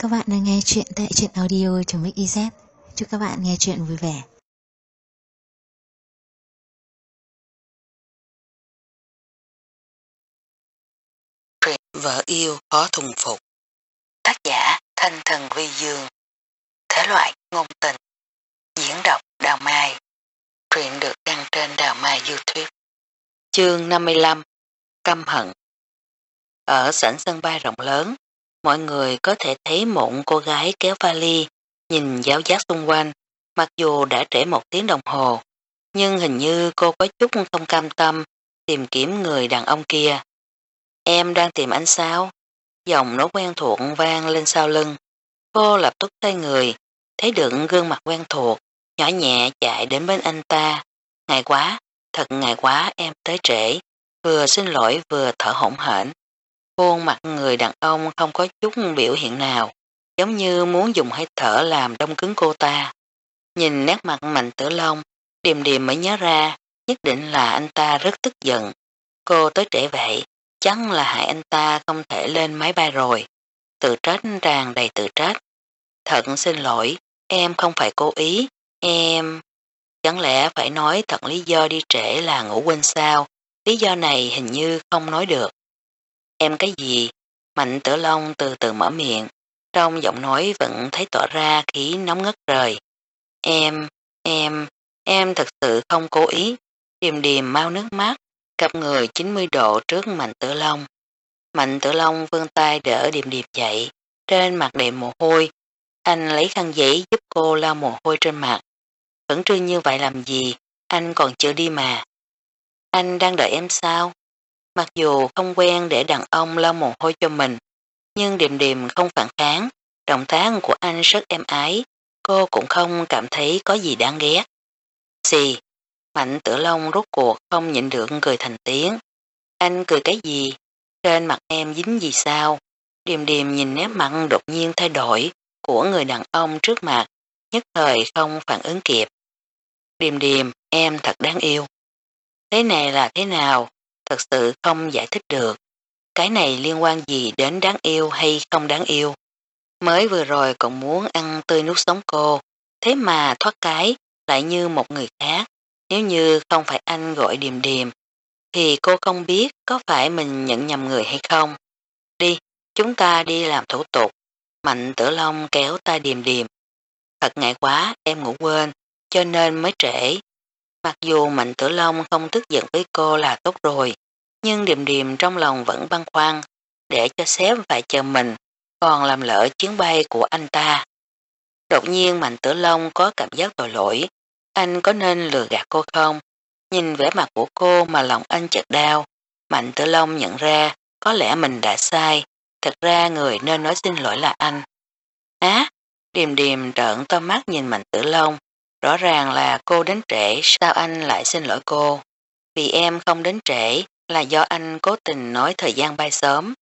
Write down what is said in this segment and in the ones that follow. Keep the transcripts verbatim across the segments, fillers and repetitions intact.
các bạn đang nghe chuyện tại truyện audio.mix.iz. Chúc các bạn nghe chuyện vui vẻ. Truyện Vợ yêu khó thuần phục. Tác giả Thanh Thần Vi Dương. Thể loại ngôn tình. Diễn đọc Đào Mai. Truyện được đăng trên Đào Mai YouTube. Chương năm mươi lăm. Căm hận. Ở sảnh sân bay rộng lớn, mọi người có thể thấy một cô gái kéo vali, nhìn giáo giác xung quanh, mặc dù đã trễ một tiếng đồng hồ, nhưng hình như cô có chút không cam tâm tìm kiếm người đàn ông kia. Em đang tìm anh sao? Giọng nói quen thuộc vang lên sau lưng. Cô lập tức xoay người, thấy được gương mặt quen thuộc, nhỏ nhẹ chạy đến bên anh ta. Ngại quá, thật ngại quá em tới trễ, vừa xin lỗi vừa thở hổn hển. Khuôn mặt người đàn ông không có chút biểu hiện nào, giống như muốn dùng hơi thở làm đông cứng cô ta. Nhìn nét mặt Mạnh Tử Long, Điềm Điềm mới nhớ ra, nhất định là anh ta rất tức giận. Cô tới trễ vậy, chắc là hại anh ta không thể lên máy bay rồi. Tự trách tràn đầy tự trách. Thật xin lỗi, em không phải cố ý, em... Chẳng lẽ phải nói thật lý do đi trễ là ngủ quên sao? Lý do này hình như không nói được. Em cái gì? Mạnh Tử Long từ từ mở miệng, trong giọng nói vẫn thấy tỏa ra khí nóng ngất trời. Em, em, em thật sự không cố ý. Điềm Điềm mau nước mắt, cặp người chín mươi độ trước Mạnh Tử Long. Mạnh Tử Long vươn tay đỡ Điềm Điềm dậy, trên mặt đầy mồ hôi. Anh lấy khăn giấy giúp cô lau mồ hôi trên mặt. Khẩn trương như vậy làm gì, anh còn chưa đi mà. Anh đang đợi em sao? Mặc dù không quen để đàn ông lau mồ hôi cho mình, nhưng Điềm Điềm không phản kháng, động tác của anh rất êm ái, cô cũng không cảm thấy có gì đáng ghét. Xì, Mạnh Tử Long rốt cuộc không nhịn được cười thành tiếng. Anh cười cái gì? Trên mặt em dính gì sao? Điềm Điềm nhìn nét mặt đột nhiên thay đổi của người đàn ông trước mặt, nhất thời không phản ứng kịp. Điềm Điềm, em thật đáng yêu. Thế này là thế nào? Thật sự không giải thích được. Cái này liên quan gì đến đáng yêu hay không đáng yêu? Mới vừa rồi còn muốn ăn tươi nuốt sống cô, thế mà thoát cái lại như một người khác. Nếu như không phải anh gọi Điềm Điềm, thì cô không biết có phải mình nhận nhầm người hay không. Đi, chúng ta đi làm thủ tục. Mạnh Tử Long kéo tay Điềm Điềm. Thật ngại quá, em ngủ quên, cho nên mới trễ. Mặc dù Mạnh Tử Long không tức giận với cô là tốt rồi, nhưng Điềm Điềm trong lòng vẫn băn khoăn, để cho sếp phải chờ mình, còn làm lỡ chuyến bay của anh ta. Đột nhiên Mạnh Tử Long có cảm giác tội lỗi, anh có nên lừa gạt cô không? Nhìn vẻ mặt của cô mà lòng anh chợt đau. Mạnh Tử Long nhận ra có lẽ mình đã sai, thật ra người nên nói xin lỗi là anh. Á, Điềm Điềm trợn to mắt nhìn Mạnh Tử Long, rõ ràng là cô đến trễ, sao anh lại xin lỗi cô? Vì em không đến trễ là do anh cố tình nói thời gian bay sớm.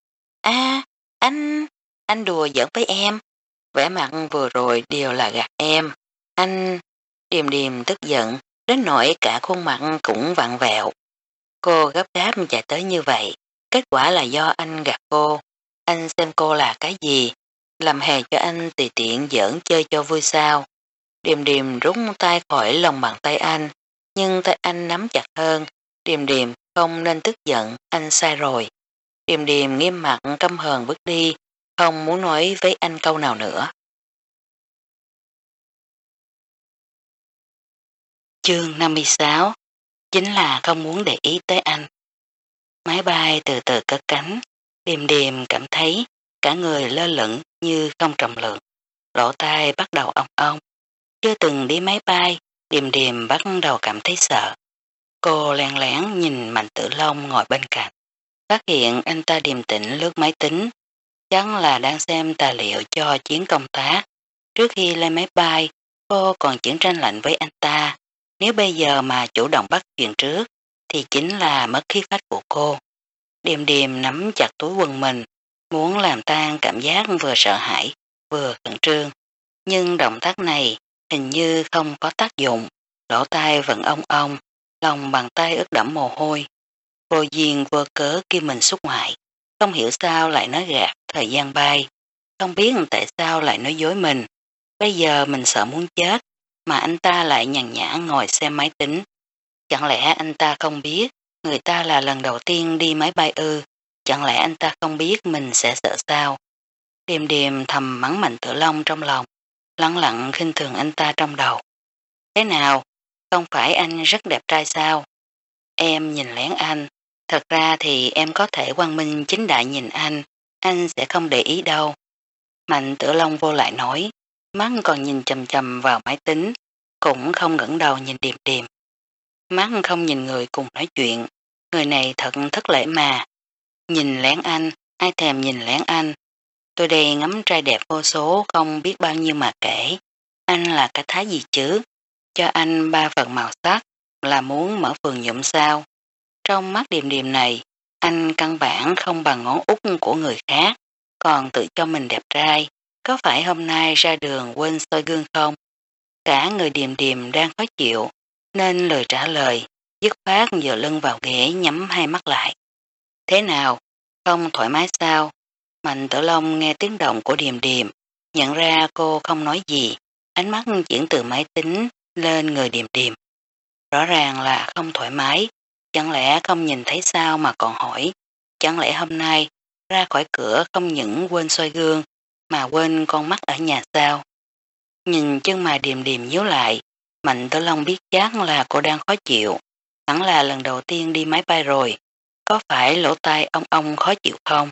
À, anh, anh đùa giỡn với em. Vẻ mặt vừa rồi đều là gạt em. Anh, Điềm Điềm tức giận, đến nỗi cả khuôn mặt cũng vặn vẹo. Cô gấp gáp chạy tới như vậy, kết quả là do anh gạt cô. Anh xem cô là cái gì? Làm hề cho anh tùy tiện giỡn chơi cho vui sao. Điềm Điềm rút tay khỏi lòng bàn tay anh, nhưng tay anh nắm chặt hơn. Điềm Điềm không nên tức giận, anh sai rồi. Điềm Điềm nghiêm mặt căm hờn bước đi, không muốn nói với anh câu nào nữa. Chương năm mươi sáu. Chính là không muốn để ý tới anh. Máy bay từ từ cất cánh, Điềm Điềm cảm thấy cả người lơ lửng như không trọng lượng, lỗ tai bắt đầu ong ong. Chưa từng đi máy bay, Điềm Điềm bắt đầu cảm thấy sợ. Cô lén lén nhìn Mạnh Tử Long ngồi bên cạnh, phát hiện anh ta điềm tĩnh lướt máy tính, chắc là đang xem tài liệu cho chuyến công tác. Trước khi lên máy bay, cô còn chiến tranh lạnh với anh ta, nếu bây giờ mà chủ động bắt chuyện trước, thì chính là mất khí phách của cô. Điềm Điềm nắm chặt túi quần mình, muốn làm tan cảm giác vừa sợ hãi, vừa khẩn trương, nhưng động tác này hình như không có tác dụng, lỗ tai vẫn ong ong, lòng bàn tay ướt đẫm mồ hôi. Vô duyên vô cớ kêu mình xúc ngoại, không hiểu sao lại nói gạt thời gian bay. không biết tại sao lại nói dối mình. Bây giờ mình sợ muốn chết, mà anh ta lại nhàn nhã ngồi xem máy tính. Chẳng lẽ anh ta không biết người ta là lần đầu tiên đi máy bay ư? Chẳng lẽ anh ta không biết mình sẽ sợ sao? Điềm điềm thầm mắng Mạnh Tử Long trong lòng, lặng lặng khinh thường anh ta trong đầu. Thế nào? Không phải anh rất đẹp trai sao? Em nhìn lén anh. Thật ra thì em có thể quang minh chính đại nhìn anh, anh sẽ không để ý đâu. Mạnh Tử Long vô lại nói, mắt còn nhìn chầm chầm vào máy tính, cũng không ngẩng đầu nhìn Điềm Điềm. Mắt không nhìn người cùng nói chuyện, người này thật thất lễ mà. Nhìn lén anh, ai thèm nhìn lén anh. Tôi đây ngắm trai đẹp vô số không biết bao nhiêu mà kể. Anh là cái thái gì chứ? Cho anh ba phần màu sắc là muốn mở vườn nhuộm sao? Trong mắt Điềm Điềm này, anh căn bản không bằng ngón út của người khác, còn tự cho mình đẹp trai. Có phải hôm nay ra đường quên soi gương không? Cả người Điềm Điềm đang khó chịu, nên lời trả lời, dứt khoát dựa lưng vào ghế nhắm hai mắt lại. Thế nào? Không thoải mái sao? Mạnh Tử Long nghe tiếng động của Điềm Điềm, nhận ra cô không nói gì, ánh mắt chuyển từ máy tính lên người Điềm Điềm. Rõ ràng là không thoải mái, chẳng lẽ không nhìn thấy sao mà còn hỏi, chẳng lẽ hôm nay ra khỏi cửa không những quên soi gương mà quên con mắt ở nhà sao? Nhìn chân mày Điềm Điềm nhíu lại, Mạnh Tử Long biết chắc là cô đang khó chịu, hẳn là lần đầu tiên đi máy bay rồi, có phải lỗ tai ông ông khó chịu không?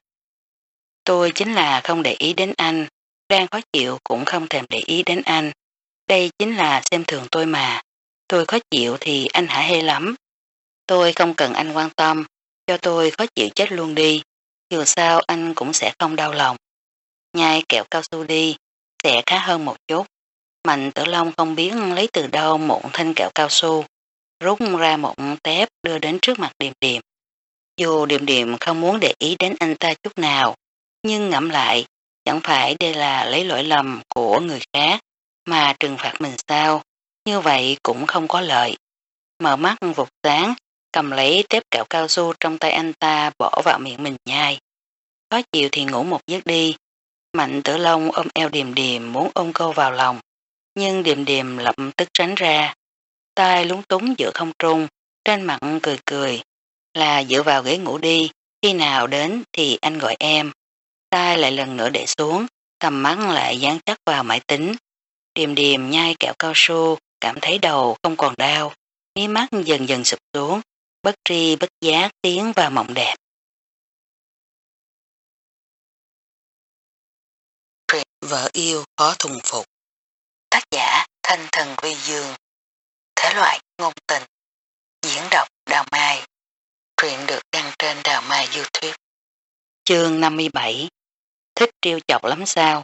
Tôi chính là không để ý đến anh, đang khó chịu cũng không thèm để ý đến anh, đây chính là xem thường tôi mà, tôi khó chịu thì anh hả hê lắm. Tôi không cần anh quan tâm, cho tôi khó chịu chết luôn đi, dù sao anh cũng sẽ không đau lòng. Nhai kẹo cao su đi, sẽ khá hơn một chút. Mạnh Tử Long không biết lấy từ đâu một thanh kẹo cao su, rút ra một tép đưa đến trước mặt Điềm Điềm. Dù Điềm Điềm không muốn để ý đến anh ta chút nào, nhưng ngẫm lại, chẳng phải đây là lấy lỗi lầm của người khác, mà trừng phạt mình sao, như vậy cũng không có lợi. Mở mắt vụt sáng, cầm lấy tép kẹo cao su trong tay anh ta bỏ vào miệng mình nhai. Khó chịu thì ngủ một giấc đi. Mạnh Tử Long ôm eo Điềm Điềm muốn ôm cô vào lòng, nhưng Điềm Điềm lập tức tránh ra. Tai lúng túng giữa không trung, trên mặt cười cười, là dựa vào ghế ngủ đi, khi nào đến thì anh gọi em. Tai lại lần nữa để xuống, tầm mắt lại dán chắc vào máy tính. Điềm Điềm nhai kẹo cao su, cảm thấy đầu không còn đau, mí mắt dần dần sụp xuống, bất tri bất giác tiến vào mộng đẹp. Truyện Vợ Yêu Khó Thuần Phục. Tác giả Thanh Thần Vi Dương. Thể loại ngôn tình. Diễn đọc Đào Mai. Truyện được đăng trên Đào Mai YouTube. Chương năm mươi bảy. Thích trêu chọc lắm sao?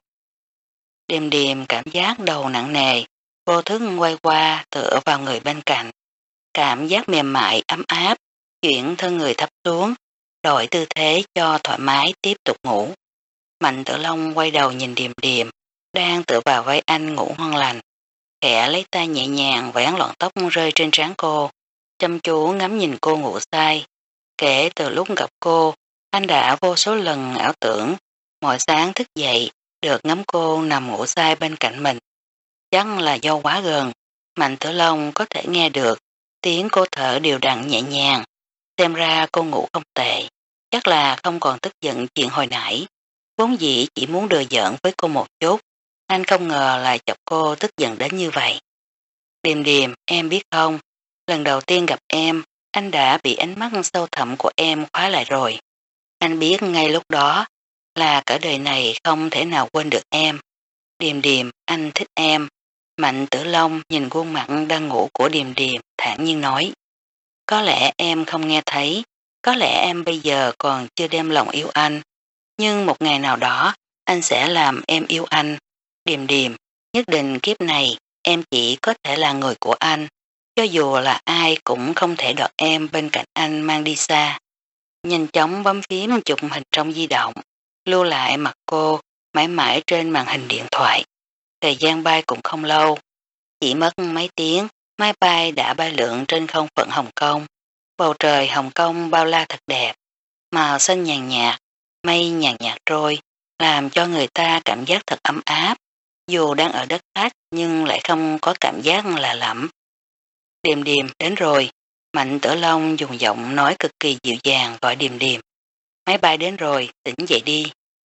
Điềm Điềm cảm giác đầu nặng nề, vô thức quay qua tựa vào người bên cạnh. Cảm giác mềm mại ấm áp, chuyển thân người thấp xuống, đổi tư thế cho thoải mái tiếp tục ngủ. Mạnh Tử Long quay đầu nhìn Điềm Điềm, đang tựa vào vai anh ngủ ngon lành. Khẽ lấy tay nhẹ nhàng vén lọn tóc rơi trên trán cô, chăm chú ngắm nhìn cô ngủ say. Kể từ lúc gặp cô, anh đã vô số lần ảo tưởng, mỗi sáng thức dậy, được ngắm cô nằm ngủ say bên cạnh mình. Chắc là do quá gần, Mạnh Tử Long có thể nghe được tiếng cô thở đều đặn nhẹ nhàng. Xem ra cô ngủ không tệ, chắc là không còn tức giận chuyện hồi nãy. Vốn dĩ chỉ muốn đùa giỡn với cô một chút, anh không ngờ lại chọc cô tức giận đến như vậy. Điềm Điềm, em biết không, lần đầu tiên gặp em, anh đã bị ánh mắt sâu thẳm của em khóa lại rồi. Anh biết ngay lúc đó là cả đời này không thể nào quên được em. Điềm Điềm, anh thích em. Mạnh Tử Long nhìn khuôn mặt đang ngủ của Điềm Điềm thản nhiên nói. Có lẽ em không nghe thấy, có lẽ em bây giờ còn chưa đem lòng yêu anh, nhưng một ngày nào đó anh sẽ làm em yêu anh. Điềm Điềm, nhất định kiếp này em chỉ có thể là người của anh, cho dù là ai cũng không thể đoạt em bên cạnh anh mang đi xa. Nhanh chóng bấm phím chụp hình trong di động, lưu lại mặt cô mãi mãi trên màn hình điện thoại. Thời gian bay cũng không lâu, chỉ mất mấy tiếng, máy bay đã bay lượn trên không phận Hồng Kông. Bầu trời Hồng Kông bao la thật đẹp, màu xanh nhàn nhạt, mây nhàn nhạt trôi, làm cho người ta cảm giác thật ấm áp, dù đang ở đất khách nhưng lại không có cảm giác lạ lẫm. Điềm Điềm đến rồi, Mạnh Tử Long dùng giọng nói cực kỳ dịu dàng gọi Điềm Điềm. Máy bay đến rồi, tỉnh dậy đi.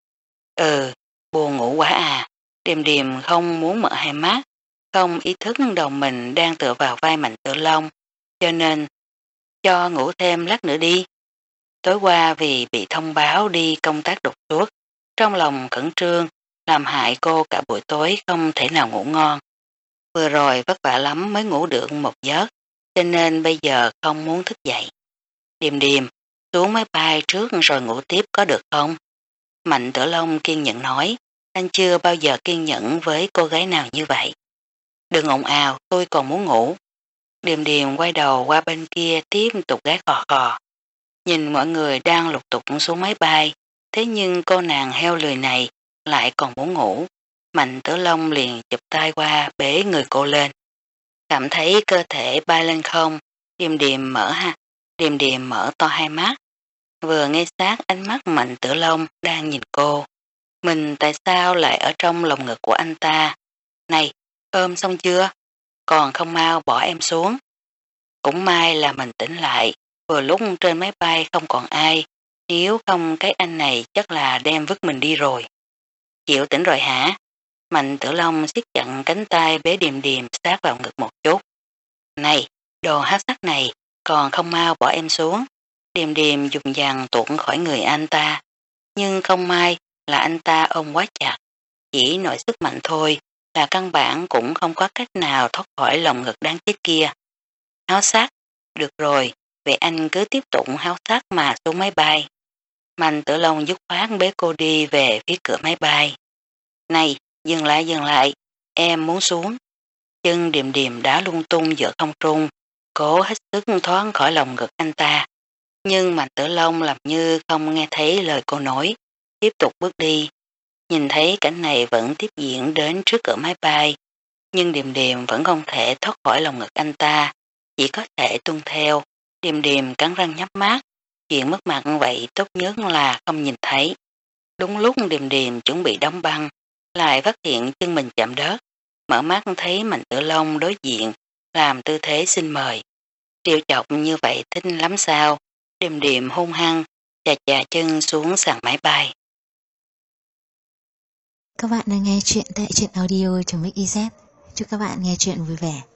Ừ, buồn ngủ quá à. Điềm Điềm không muốn mở hai mắt, không ý thức đầu mình đang tựa vào vai Mạnh Tử Long, cho nên cho ngủ thêm lát nữa đi. Tối qua vì bị thông báo đi công tác đột xuất, trong lòng khẩn trương, làm hại cô cả buổi tối không thể nào ngủ ngon. Vừa rồi vất vả lắm mới ngủ được một giấc, cho nên bây giờ không muốn thức dậy. Điềm Điềm, xuống máy bay trước rồi ngủ tiếp có được không? Mạnh Tử Long kiên nhẫn nói, anh chưa bao giờ kiên nhẫn với cô gái nào như vậy. Đừng ồn ào, tôi còn muốn ngủ. Điềm Điềm quay đầu qua bên kia tiếp tục gái khò khò. Nhìn mọi người đang lục tục xuống máy bay, thế nhưng cô nàng heo lười này lại còn muốn ngủ. Mạnh Tử Long liền chụp tay qua bế người cô lên. Cảm thấy cơ thể bay lên không, Điềm Điềm mở ha, Điềm Điềm mở to hai mắt. Vừa nghe sát ánh mắt Mạnh Tử Long đang nhìn cô. Mình tại sao lại ở trong lòng ngực của anh ta? Này, ôm xong chưa? Còn không mau bỏ em xuống. Cũng may là mình tỉnh lại, vừa lúc trên máy bay không còn ai, nếu không cái anh này chắc là đem vứt mình đi rồi. Chịu tỉnh rồi hả? Mạnh Tử Long siết chặt cánh tay bế Điềm Điềm sát vào ngực một chút. Này, đồ hát sắc này, còn không mau bỏ em xuống. Điềm Điềm dùng dằn tuột khỏi người anh ta, nhưng không may là anh ta ôm quá chặt, chỉ nội sức mạnh thôi là căn bản cũng không có cách nào thoát khỏi lòng ngực đáng chết kia. Háo sắc, được rồi, vậy anh cứ tiếp tục háo sắc mà xuống máy bay. Mạnh Tử Long dứt khoát bế cô đi về phía cửa máy bay. Này, dừng lại dừng lại, em muốn xuống. Chân Điềm Điềm đã lung tung giữa không trung, cố hết sức thoát khỏi lòng ngực anh ta. Nhưng Mạnh Tử Long làm như không nghe thấy lời cô nói, tiếp tục bước đi. Nhìn thấy cảnh này vẫn tiếp diễn đến trước cửa máy bay, nhưng Điềm Điềm vẫn không thể thoát khỏi lòng ngực anh ta, chỉ có thể tuân theo. Điềm Điềm cắn răng nhắm mắt, chuyện mất mặt vậy tốt nhất là không nhìn thấy. Đúng lúc Điềm Điềm chuẩn bị đóng băng, lại phát hiện chân mình chạm đất, mở mắt thấy Mạnh Tử Long đối diện, làm tư thế xin mời. Trêu chọc như vậy thích lắm sao? Điềm Điềm hung hăng, chà chà chân xuống sàn máy bay. Các bạn đang nghe chuyện tại truyện audio.mixyz. Chúc các bạn nghe chuyện vui vẻ.